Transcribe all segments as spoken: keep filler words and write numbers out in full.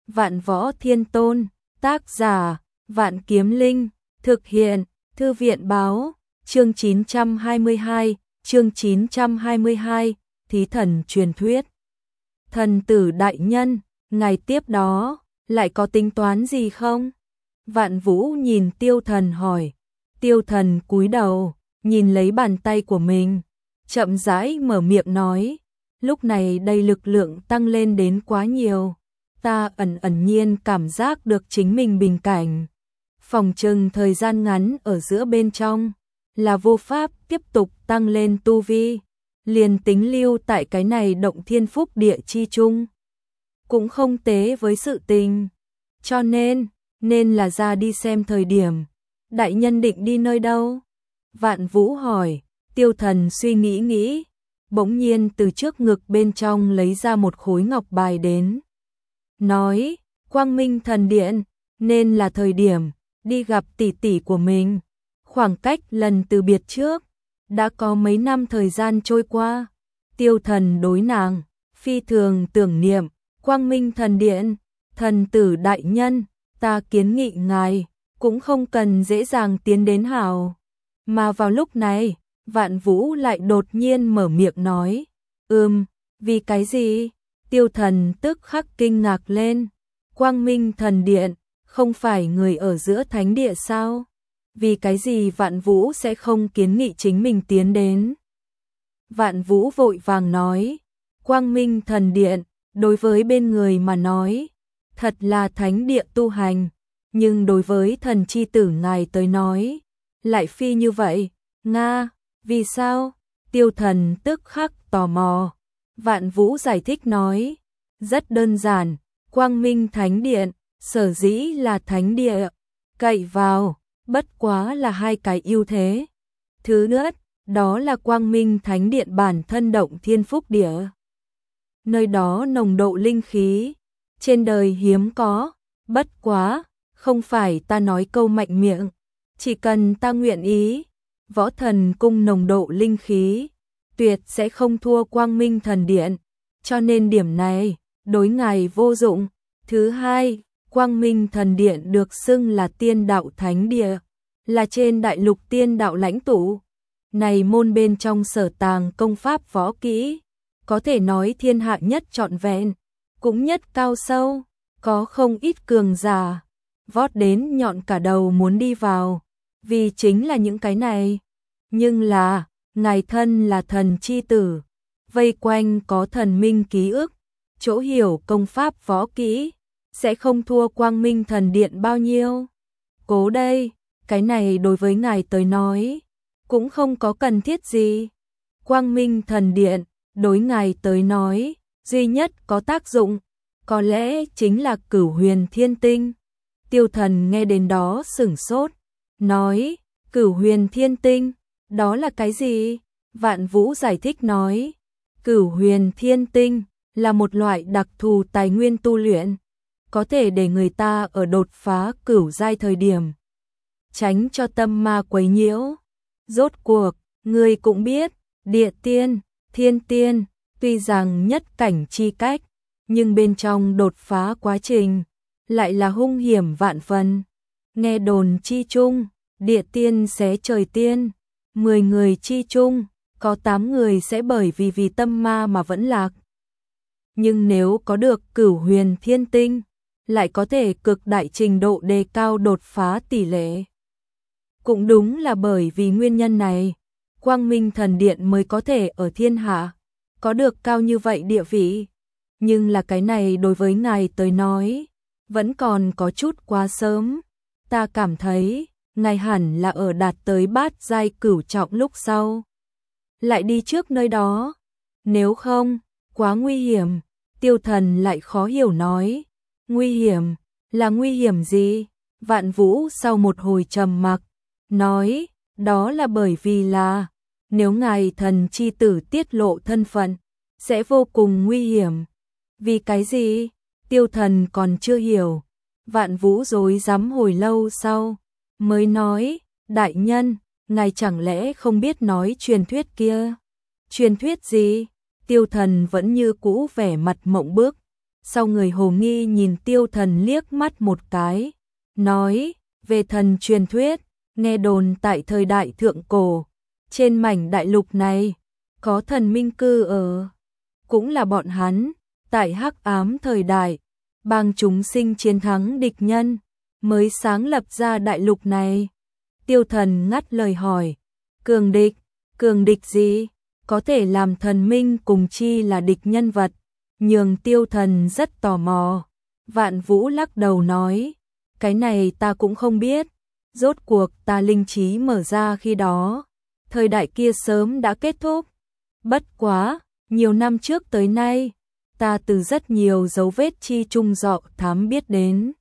Vạn Võ Thiên Tôn, tác giả, Vạn Kiếm Linh, thực hiện, Thư viện báo, chương chín trăm hai mươi hai, chương chín trăm hai mươi hai, Thí thần truyền thuyết. Thần tử đại nhân, ngày tiếp đó, lại có tính toán gì không? Vạn Vũ nhìn Tiêu Thần hỏi. Tiêu Thần cúi đầu, nhìn lấy bàn tay của mình, chậm rãi mở miệng nói, lúc này đây lực lượng tăng lên đến quá nhiều, ta ẩn ẩn nhiên cảm giác được chính mình bình cảnh. Phòng trừng thời gian ngắn ở giữa bên trong, là vô pháp tiếp tục tăng lên tu vi, liền tính lưu tại cái này động thiên phúc địa chi chung. Cũng không tế với sự tình, cho nên, nên là ra đi xem thời điểm. Đại nhân định đi nơi đâu? Vạn Vũ hỏi. Tiêu Thần suy nghĩ nghĩ, bỗng nhiên từ trước ngực bên trong lấy ra một khối ngọc bài đến. Nói, Quang Minh Thần Điện, nên là thời điểm, đi gặp tỷ tỷ của mình. Khoảng cách lần từ biệt trước, đã có mấy năm thời gian trôi qua. Tiêu Thần đối nàng, phi thường tưởng niệm, Quang Minh Thần Điện, thần tử đại nhân, ta kiến nghị ngài, cũng không cần dễ dàng tiến đến hảo. Mà vào lúc này, Vạn Vũ lại đột nhiên mở miệng nói, ừm, vì cái gì? Tiêu Thần tức khắc kinh ngạc lên, Quang Minh Thần Điện, không phải người ở giữa thánh địa sao? Vì cái gì Vạn Vũ sẽ không kiến nghị chính mình tiến đến? Vạn Vũ vội vàng nói, Quang Minh Thần Điện, đối với bên người mà nói, thật là thánh địa tu hành, nhưng đối với thần chi tử ngài tới nói, lại phi như vậy. Nga, vì sao? Tiêu Thần tức khắc tò mò. Vạn Vũ giải thích nói, rất đơn giản, Quang Minh Thánh Điện, sở dĩ là thánh địa, cậy vào, bất quá là hai cái ưu thế. Thứ nhất, đó là Quang Minh Thánh Điện bản thân động thiên phúc địa. Nơi đó nồng độ linh khí, trên đời hiếm có, bất quá, không phải ta nói câu mạnh miệng, chỉ cần ta nguyện ý, Võ Thần Cung nồng độ linh khí, tuyệt sẽ không thua Quang Minh Thần Điện, cho nên điểm này, đối ngài vô dụng. Thứ hai, Quang Minh Thần Điện được xưng là tiên đạo thánh địa, là trên đại lục tiên đạo lãnh tụ. Này môn bên trong sở tàng công pháp võ kỹ, có thể nói thiên hạ nhất trọn vẹn, cũng nhất cao sâu, có không ít cường giả, vót đến nhọn cả đầu muốn đi vào, vì chính là những cái này. Nhưng là, ngài thân là thần chi tử, vây quanh có thần minh ký ức, chỗ hiểu công pháp võ kỹ, sẽ không thua Quang Minh Thần Điện bao nhiêu. Cố đây, cái này đối với ngài tới nói, cũng không có cần thiết gì. Quang Minh Thần Điện, đối ngài tới nói, duy nhất có tác dụng, có lẽ chính là Cửu Huyền Thiên Tinh. Tiêu Thần nghe đến đó sửng sốt, nói, Cửu Huyền Thiên Tinh, đó là cái gì? Vạn Vũ giải thích nói, Cửu Huyền Thiên Tinh là một loại đặc thù tài nguyên tu luyện, có thể để người ta ở đột phá cửu giai thời điểm, tránh cho tâm ma quấy nhiễu. Rốt cuộc, người cũng biết, địa tiên, thiên tiên, tuy rằng nhất cảnh chi cách, nhưng bên trong đột phá quá trình, lại là hung hiểm vạn phần. Nghe đồn chi chung, địa tiên xé trời tiên, mười người chi chung, có tám người sẽ bởi vì vì tâm ma mà vẫn lạc. Nhưng nếu có được Cửu Huyền Thiên Tinh, lại có thể cực đại trình độ đề cao đột phá tỷ lệ. Cũng đúng là bởi vì nguyên nhân này, Quang Minh Thần Điện mới có thể ở thiên hạ, có được cao như vậy địa vị. Nhưng là cái này đối với ngài tới nói, vẫn còn có chút quá sớm. Ta cảm thấy, ngài hẳn là ở đạt tới bát giai cửu trọng lúc sau, lại đi trước nơi đó. Nếu không, quá nguy hiểm. Tiêu Thần lại khó hiểu nói, nguy hiểm, là nguy hiểm gì? Vạn Vũ sau một hồi trầm mặc, nói, đó là bởi vì là, nếu ngài thần chi tử tiết lộ thân phận, sẽ vô cùng nguy hiểm. Vì cái gì? Tiêu Thần còn chưa hiểu. Vạn Vũ rối rắm hồi lâu sau, mới nói, đại nhân, ngài chẳng lẽ không biết nói truyền thuyết kia? Truyền thuyết gì? Tiêu Thần vẫn như cũ vẻ mặt mộng bức, Sau người hồ nghi nhìn Tiêu Thần liếc mắt một cái, nói, về thần truyền thuyết, nghe đồn tại thời đại thượng cổ, trên mảnh đại lục này, có thần minh cư ở, cũng là bọn hắn, tại hắc ám thời đại, bang chúng sinh chiến thắng địch nhân, mới sáng lập ra đại lục này. Tiêu Thần ngắt lời hỏi, cường địch, cường địch gì, có thể làm thần minh cùng chi là địch nhân vật, nhường Tiêu Thần rất tò mò. Vạn Vũ lắc đầu nói, cái này ta cũng không biết, rốt cuộc ta linh trí mở ra khi đó, thời đại kia sớm đã kết thúc. Bất quá, nhiều năm trước tới nay, ta từ rất nhiều dấu vết chi trung dọ thám biết đến.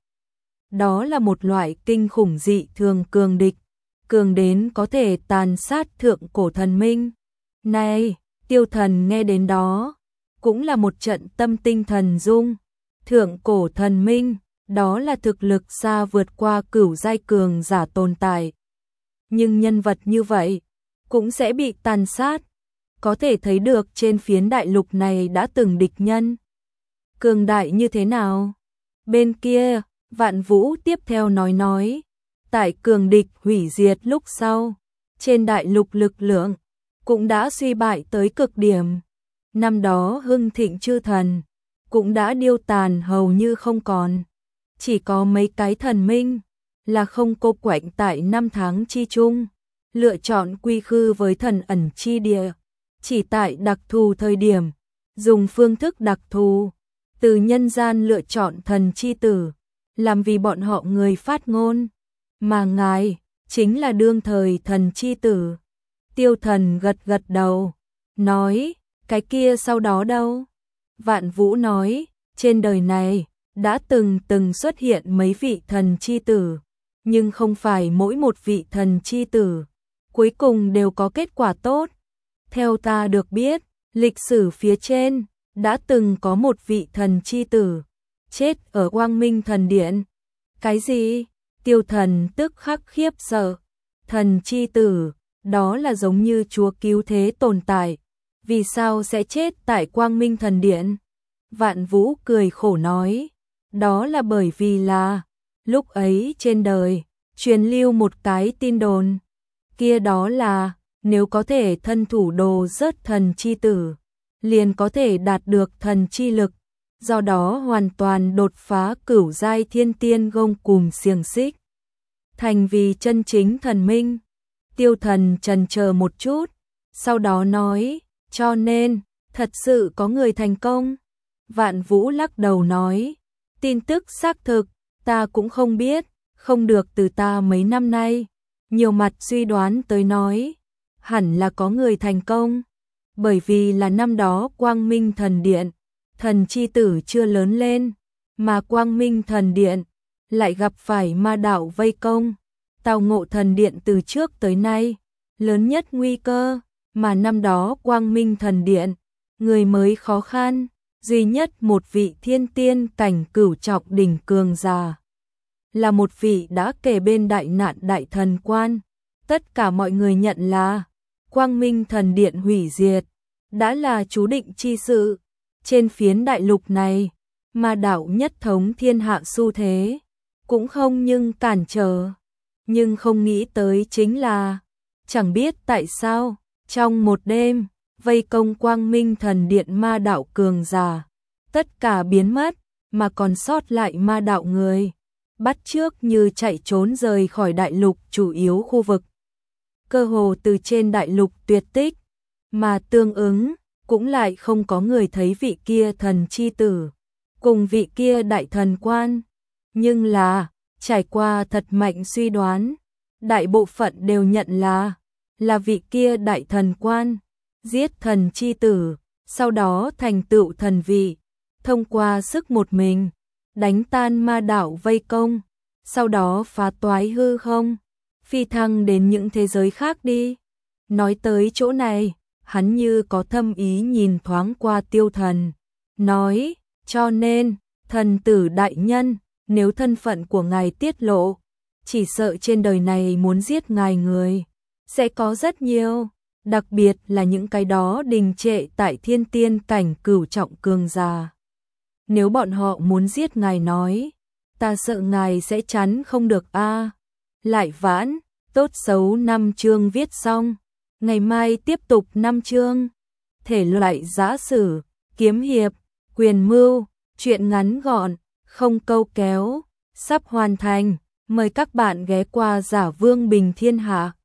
Đó là một loại kinh khủng dị thường cường địch, cường đến có thể tàn sát thượng cổ thần minh. Này, Tiêu Thần nghe đến đó, cũng là một trận tâm tinh thần rung. Thượng cổ thần minh, đó là thực lực xa vượt qua cửu giai cường giả tồn tại. Nhưng nhân vật như vậy, cũng sẽ bị tàn sát. Có thể thấy được trên phiến đại lục này đã từng địch nhân. Cường đại như thế nào? Bên kia, Vạn Vũ tiếp theo nói nói, tại cường địch hủy diệt lúc sau, trên đại lục lực lượng, cũng đã suy bại tới cực điểm. Năm đó hưng thịnh chư thần, cũng đã điêu tàn hầu như không còn. Chỉ có mấy cái thần minh, là không cô quạnh tại năm tháng chi chung, lựa chọn quy khư với thần ẩn chi địa. Chỉ tại đặc thù thời điểm, dùng phương thức đặc thù, từ nhân gian lựa chọn thần chi tử, làm vì bọn họ người phát ngôn. Mà ngài, chính là đương thời thần chi tử. Tiêu Thần gật gật đầu, nói, cái kia sau đó đâu? Vạn Vũ nói, trên đời này, đã từng từng xuất hiện mấy vị thần chi tử, nhưng không phải mỗi một vị thần chi tử, cuối cùng đều có kết quả tốt. Theo ta được biết, lịch sử phía trên, đã từng có một vị thần chi tử, chết ở Quang Minh Thần Điện. Cái gì? Tiêu Thần tức khắc khiếp sợ. Thần chi tử, đó là giống như Chúa cứu thế tồn tại. Vì sao sẽ chết tại Quang Minh Thần Điện? Vạn Vũ cười khổ nói, đó là bởi vì là, lúc ấy trên đời, truyền lưu một cái tin đồn. Kia đó là, nếu có thể thân thủ đồ rớt thần chi tử, liền có thể đạt được thần chi lực, do đó hoàn toàn đột phá cửu giai thiên tiên gông cùm xiềng xích, thành vì chân chính thần minh. Tiêu Thần chần chờ một chút, sau đó nói, cho nên, thật sự có người thành công. Vạn Vũ lắc đầu nói, tin tức xác thực, ta cũng không biết, không được từ ta mấy năm nay, nhiều mặt suy đoán tới nói, hẳn là có người thành công, bởi vì là năm đó Quang Minh Thần Điện, thần chi tử chưa lớn lên, mà Quang Minh Thần Điện lại gặp phải ma đạo vây công, tao ngộ thần điện từ trước tới nay, lớn nhất nguy cơ, mà năm đó Quang Minh Thần Điện, người mới khó khăn, duy nhất một vị thiên tiên cảnh cửu trọng đỉnh cường giả, là một vị đã kề bên đại nạn đại thần quan. Tất cả mọi người nhận là Quang Minh Thần Điện hủy diệt, đã là chú định chi sự. Trên phiến đại lục này, ma đạo nhất thống thiên hạ xu thế, cũng không nhưng cản trở. Nhưng không nghĩ tới chính là, chẳng biết tại sao, trong một đêm, vây công Quang Minh Thần Điện ma đạo cường giả, tất cả biến mất, mà còn sót lại ma đạo người, bắt chước như chạy trốn rời khỏi đại lục chủ yếu khu vực. Cơ hồ từ trên đại lục tuyệt tích, mà tương ứng, cũng lại không có người thấy vị kia thần chi tử, cùng vị kia đại thần quan. Nhưng là, trải qua thật mạnh suy đoán, đại bộ phận đều nhận là, là vị kia đại thần quan, giết thần chi tử, sau đó thành tựu thần vị, thông qua sức một mình, đánh tan ma đạo vây công, sau đó phá toái hư không, phi thăng đến những thế giới khác đi. Nói tới chỗ này, hắn như có thâm ý nhìn thoáng qua Tiêu Thần, nói, cho nên, thần tử đại nhân, nếu thân phận của ngài tiết lộ, chỉ sợ trên đời này muốn giết ngài người, sẽ có rất nhiều, đặc biệt là những cái đó đình trệ tại thiên tiên cảnh cửu trọng cường giả. nếu bọn họ muốn giết ngài nói, ta sợ ngài sẽ chắn không được a. Lại vãn, tốt xấu năm chương viết xong, ngày mai tiếp tục năm chương. Thể loại giã sử, kiếm hiệp, quyền mưu, truyện ngắn gọn, không câu kéo, sắp hoàn thành. Mời các bạn ghé qua Giả Vương Bình Thiên Hạ.